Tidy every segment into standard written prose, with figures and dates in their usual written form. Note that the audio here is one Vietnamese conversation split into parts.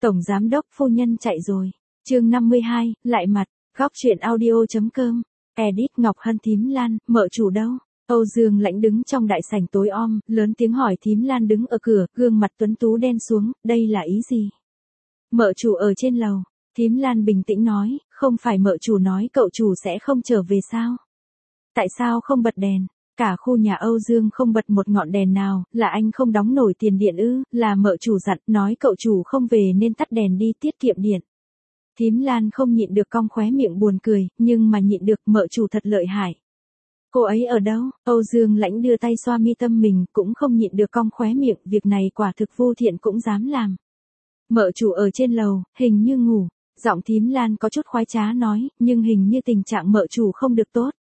Tổng giám đốc phu nhân chạy rồi. Chương 52, lại mặt. Góc truyện audio.com. Edit Ngọc Hân. Thím Lan, mợ chủ đâu? Âu Dương Lãnh đứng trong đại sảnh tối om, lớn tiếng hỏi. Thím Lan đứng ở cửa, gương mặt tuấn tú đen xuống, đây là ý gì? Mợ chủ ở trên lầu. Thím Lan bình tĩnh nói, không phải mợ chủ nói cậu chủ sẽ không trở về sao? Tại sao không bật đèn? Cả khu nhà Âu Dương không bật một ngọn đèn nào, là anh không đóng nổi tiền điện ư? Là mợ chủ dặn, nói cậu chủ không về nên tắt đèn đi, tiết kiệm điện. Thím Lan không nhịn được cong khóe miệng buồn cười, nhưng mà nhịn được, mợ chủ thật lợi hại. Cô ấy ở đâu? Âu Dương Lãnh đưa tay xoa mi tâm mình, cũng không nhịn được cong khóe miệng, việc này quả thực Vu Thiện cũng dám làm. Mợ chủ ở trên lầu, hình như ngủ. Giọng Thím Lan có chút khoái trá nói, nhưng hình như tình trạng mợ chủ không được tốt.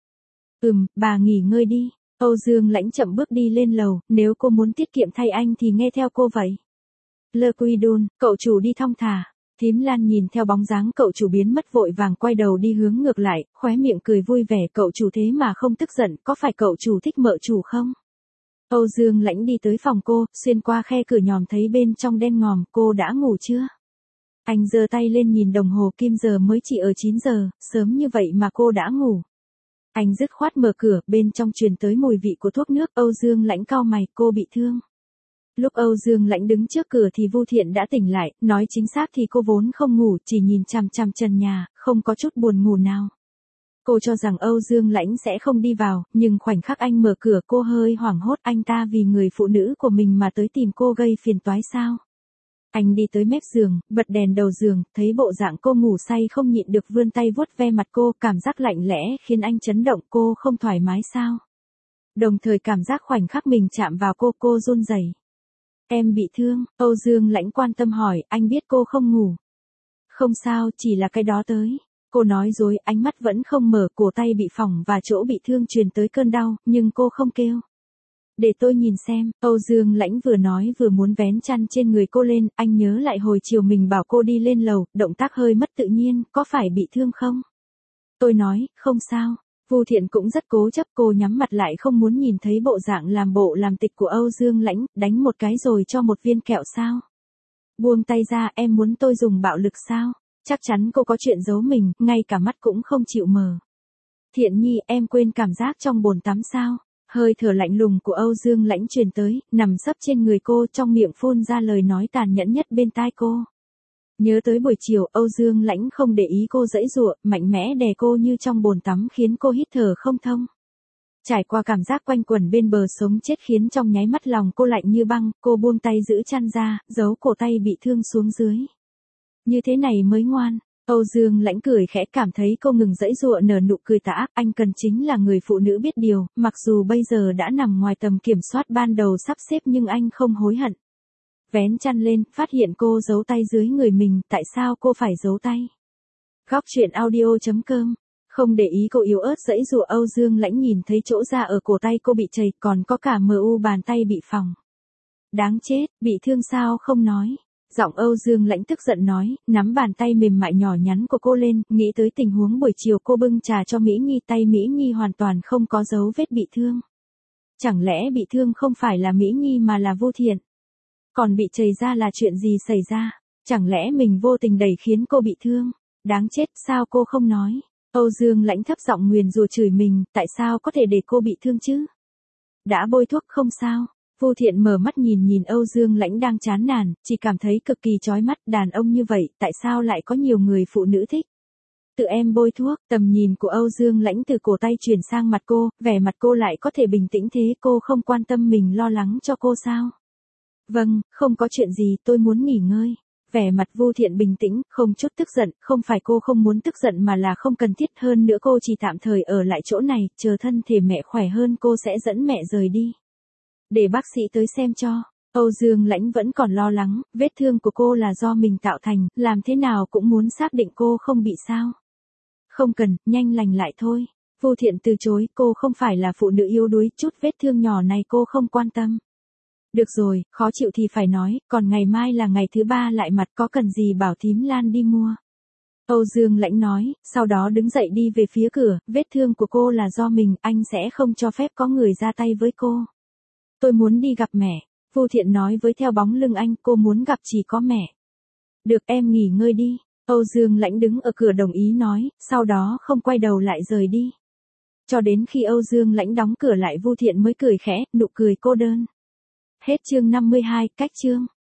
Bà nghỉ ngơi đi. Âu Dương Lãnh chậm bước đi lên lầu, nếu cô muốn tiết kiệm thay anh thì nghe theo cô vậy. Lơ Quy Đôn, cậu chủ đi thong thả. Thím Lan nhìn theo bóng dáng cậu chủ biến mất vội vàng quay đầu đi hướng ngược lại, khóe miệng cười vui vẻ. Cậu chủ thế mà không tức giận, có phải cậu chủ thích mợ chủ không? Âu Dương Lãnh đi tới phòng cô, xuyên qua khe cửa nhòm thấy bên trong đen ngòm. Cô đã ngủ chưa? Anh giơ tay lên nhìn đồng hồ kim giờ mới chỉ ở 9 giờ, sớm như vậy mà cô đã ngủ. Anh dứt khoát mở cửa, bên trong truyền tới mùi vị của thuốc nước. Âu Dương Lãnh cau mày, cô bị thương. Lúc Âu Dương Lãnh đứng trước cửa thì Vu Thiện đã tỉnh lại, nói chính xác thì cô vốn không ngủ, chỉ nhìn chằm chằm trần nhà, không có chút buồn ngủ nào. Cô cho rằng Âu Dương Lãnh sẽ không đi vào, nhưng khoảnh khắc anh mở cửa cô hơi hoảng hốt. Anh ta vì người phụ nữ của mình mà tới tìm cô gây phiền toái sao? Anh đi tới mép giường, bật đèn đầu giường, thấy bộ dạng cô ngủ say không nhịn được vươn tay vuốt ve mặt cô, cảm giác lạnh lẽ khiến anh chấn động. Cô không thoải mái sao? Đồng thời cảm giác khoảnh khắc mình chạm vào cô run rẩy. Em bị thương, Âu Dương Lãnh quan tâm hỏi, anh biết cô không ngủ. Không sao, chỉ là cái đó tới. Cô nói dối, ánh mắt vẫn không mở, cổ tay bị phỏng và chỗ bị thương truyền tới cơn đau, nhưng cô không kêu. Để tôi nhìn xem. Âu Dương Lãnh vừa nói vừa muốn vén chăn trên người cô lên, anh nhớ lại hồi chiều mình bảo cô đi lên lầu, động tác hơi mất tự nhiên, có phải bị thương không? Tôi nói, không sao. Vu Thiện cũng rất cố chấp, cô nhắm mặt lại không muốn nhìn thấy bộ dạng làm bộ làm tịch của Âu Dương Lãnh, đánh một cái rồi cho một viên kẹo sao? Buông tay ra, em muốn tôi dùng bạo lực sao? Chắc chắn cô có chuyện giấu mình, ngay cả mắt cũng không chịu mở. Thiện Nhi, em quên cảm giác trong bồn tắm sao? Hơi thở lạnh lùng của Âu Dương Lãnh truyền tới, nằm sấp trên người cô, trong miệng phun ra lời nói tàn nhẫn nhất bên tai cô. Nhớ tới buổi chiều, Âu Dương Lãnh không để ý cô giãy giụa, mạnh mẽ đè cô như trong bồn tắm khiến cô hít thở không thông. Trải qua cảm giác quanh quẩn bên bờ sống chết khiến trong nháy mắt lòng cô lạnh như băng, cô buông tay giữ chăn ra, giấu cổ tay bị thương xuống dưới. Như thế này mới ngoan. Âu Dương Lãnh cười khẽ, cảm thấy cô ngừng giãy giụa nở nụ cười tà ác. Anh cần chính là người phụ nữ biết điều, mặc dù bây giờ đã nằm ngoài tầm kiểm soát ban đầu sắp xếp nhưng anh không hối hận. Vén chăn lên, phát hiện cô giấu tay dưới người mình, tại sao cô phải giấu tay? Góc truyện audio.com. Không để ý cô yếu ớt giãy giụa, Âu Dương Lãnh nhìn thấy chỗ da ở cổ tay cô bị chảy, còn có cả mu bàn tay bị phỏng. Đáng chết, bị thương sao không nói? Giọng Âu Dương Lãnh tức giận nói, nắm bàn tay mềm mại nhỏ nhắn của cô lên, nghĩ tới tình huống buổi chiều cô bưng trà cho Mỹ Nhi, tay Mỹ Nhi hoàn toàn không có dấu vết bị thương. Chẳng lẽ bị thương không phải là Mỹ Nhi mà là Vu Thiện? Còn bị chảy ra là chuyện gì xảy ra? Chẳng lẽ mình vô tình đẩy khiến cô bị thương? Đáng chết, sao cô không nói? Âu Dương Lãnh thấp giọng nguyền rủa chửi mình, tại sao có thể để cô bị thương chứ? Đã bôi thuốc không sao? Vu Thiện mở mắt nhìn Âu Dương Lãnh đang chán nản, chỉ cảm thấy cực kỳ chói mắt, đàn ông như vậy, tại sao lại có nhiều người phụ nữ thích? Tự em bôi thuốc. Tầm nhìn của Âu Dương Lãnh từ cổ tay chuyển sang mặt cô, vẻ mặt cô lại có thể bình tĩnh thế, cô không quan tâm mình lo lắng cho cô sao? Vâng, không có chuyện gì, tôi muốn nghỉ ngơi. Vẻ mặt Vu Thiện bình tĩnh, không chút tức giận, không phải cô không muốn tức giận mà là không cần thiết, hơn nữa cô chỉ tạm thời ở lại chỗ này, chờ thân thể mẹ khỏe hơn cô sẽ dẫn mẹ rời đi. Để bác sĩ tới xem cho. Âu Dương Lãnh vẫn còn lo lắng, vết thương của cô là do mình tạo thành, làm thế nào cũng muốn xác định cô không bị sao. Không cần, nhanh lành lại thôi. Vu Thiện từ chối, cô không phải là phụ nữ yếu đuối, chút vết thương nhỏ này cô không quan tâm. Được rồi, khó chịu thì phải nói, còn ngày mai là ngày thứ 3 lại mặt, có cần gì bảo thím Lan đi mua. Âu Dương Lãnh nói, sau đó đứng dậy đi về phía cửa, vết thương của cô là do mình, anh sẽ không cho phép có người ra tay với cô. Tôi muốn đi gặp mẹ. Vu Thiện nói với theo bóng lưng anh, cô muốn gặp chỉ có mẹ. Được em nghỉ ngơi đi. Âu Dương Lãnh đứng ở cửa đồng ý nói, sau đó không quay đầu lại rời đi. Cho đến khi Âu Dương Lãnh đóng cửa lại Vu Thiện mới cười khẽ, nụ cười cô đơn. Hết chương 52, cách chương.